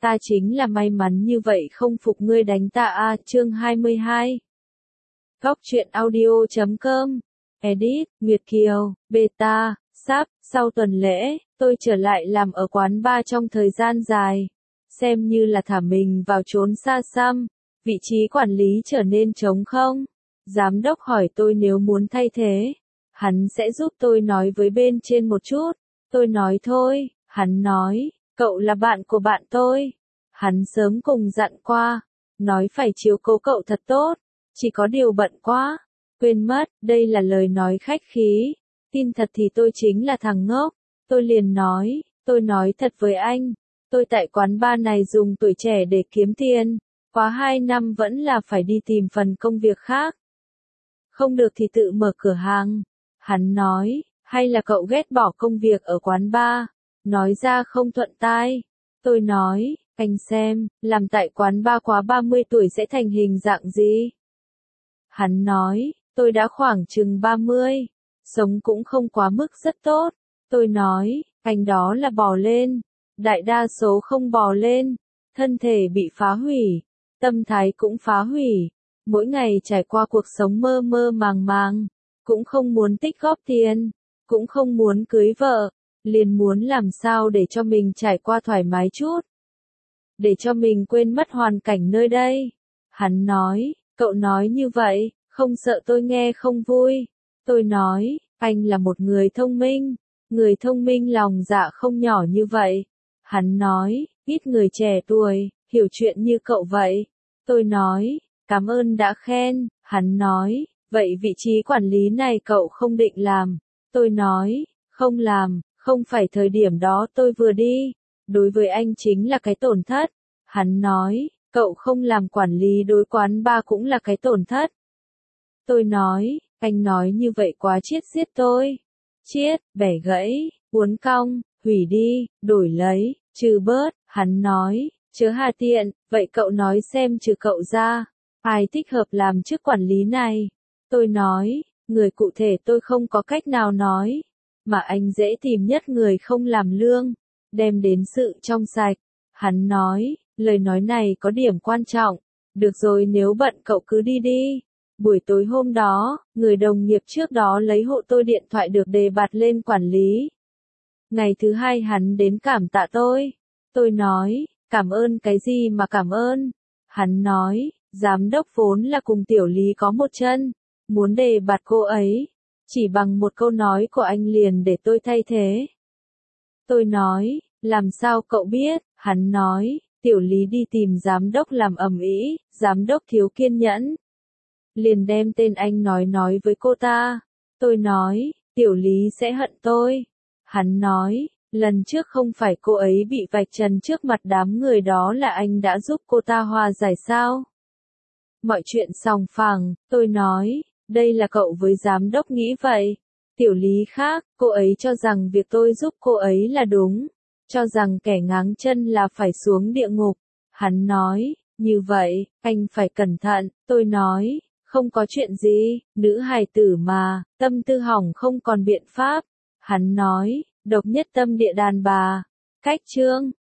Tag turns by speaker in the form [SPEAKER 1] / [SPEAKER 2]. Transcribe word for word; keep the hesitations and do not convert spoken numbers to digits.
[SPEAKER 1] Ta chính là may mắn như vậy không phục ngươi đánh ta a. Chương hai mươi hai. Góc truyện audio chấm com. Edit, Nguyệt Kiều, Beta, Sáp. Sau tuần lễ, tôi trở lại làm ở quán bar trong thời gian dài. Xem như là thả mình vào chốn xa xăm. Vị trí quản lý trở nên trống không. Giám đốc hỏi tôi nếu muốn thay thế. Hắn sẽ giúp tôi nói với bên trên một chút. Tôi nói thôi. Hắn nói, cậu là bạn của bạn tôi. Hắn sớm cùng dặn qua. Nói phải chiếu cố cậu thật tốt. Chỉ có điều bận quá. Quên mất, đây là lời nói khách khí. Tin thật thì tôi chính là thằng ngốc. Tôi liền nói, tôi nói thật với anh. Tôi tại quán bar này dùng tuổi trẻ để kiếm tiền. Quá hai năm vẫn là phải đi tìm phần công việc khác. Không được thì tự mở cửa hàng. Hắn nói, hay là cậu ghét bỏ công việc ở quán bar. Nói ra không thuận tai. Tôi nói, anh xem, làm tại quán bar quá ba mươi tuổi sẽ thành hình dạng gì? Hắn nói, tôi đã khoảng chừng ba mươi. Sống cũng không quá mức rất tốt. Tôi nói, anh đó là bò lên. Đại đa số không bò lên. Thân thể bị phá hủy. Tâm thái cũng phá hủy. Mỗi ngày trải qua cuộc sống mơ mơ màng màng. Cũng không muốn tích góp tiền. Cũng không muốn cưới vợ. Liền muốn làm sao để cho mình trải qua thoải mái chút. Để cho mình quên mất hoàn cảnh nơi đây. Hắn nói, cậu nói như vậy, không sợ tôi nghe không vui. Tôi nói, anh là một người thông minh. Người thông minh lòng dạ không nhỏ như vậy. Hắn nói, ít người trẻ tuổi, hiểu chuyện như cậu vậy. Tôi nói, cảm ơn đã khen. Hắn nói, vậy vị trí quản lý này cậu không định làm. Tôi nói, không làm, không phải thời điểm đó tôi vừa đi. Đối với anh chính là cái tổn thất. Hắn nói, cậu không làm quản lý đối quán bar cũng là cái tổn thất. Tôi nói, anh nói như vậy quá chiết giết tôi. Chiết, bẻ gãy, uốn cong, hủy đi, đổi lấy, trừ bớt. Hắn nói, chớ hà tiện, vậy cậu nói xem trừ cậu ra, ai thích hợp làm chức quản lý này. Tôi nói, người cụ thể tôi không có cách nào nói. Mà anh dễ tìm nhất người không làm lương, đem đến sự trong sạch. Hắn nói, lời nói này có điểm quan trọng. Được rồi nếu bận cậu cứ đi đi. Buổi tối hôm đó, người đồng nghiệp trước đó lấy hộ tôi điện thoại được đề bạt lên quản lý. Ngày thứ hai hắn đến cảm tạ tôi. Tôi nói, cảm ơn cái gì mà cảm ơn. Hắn nói, giám đốc vốn là cùng tiểu lý có một chân. Muốn đề bạt cô ấy. Chỉ bằng một câu nói của anh liền để tôi thay thế. Tôi nói, làm sao cậu biết? Hắn nói, tiểu lý đi tìm giám đốc làm ầm ĩ, giám đốc thiếu kiên nhẫn. Liền đem tên anh nói nói với cô ta. Tôi nói, tiểu lý sẽ hận tôi. Hắn nói, lần trước không phải cô ấy bị vạch trần trước mặt đám người đó là anh đã giúp cô ta hòa giải sao? Mọi chuyện sòng phẳng, tôi nói. Đây là cậu với giám đốc nghĩ vậy. Tiểu lý khác, cô ấy cho rằng việc tôi giúp cô ấy là đúng. Cho rằng kẻ ngáng chân là phải xuống địa ngục. Hắn nói, như vậy, anh phải cẩn thận. Tôi nói, không có chuyện gì, nữ hài tử mà, tâm tư hỏng không còn biện pháp. Hắn nói, độc nhất tâm địa đàn bà. Cách chương.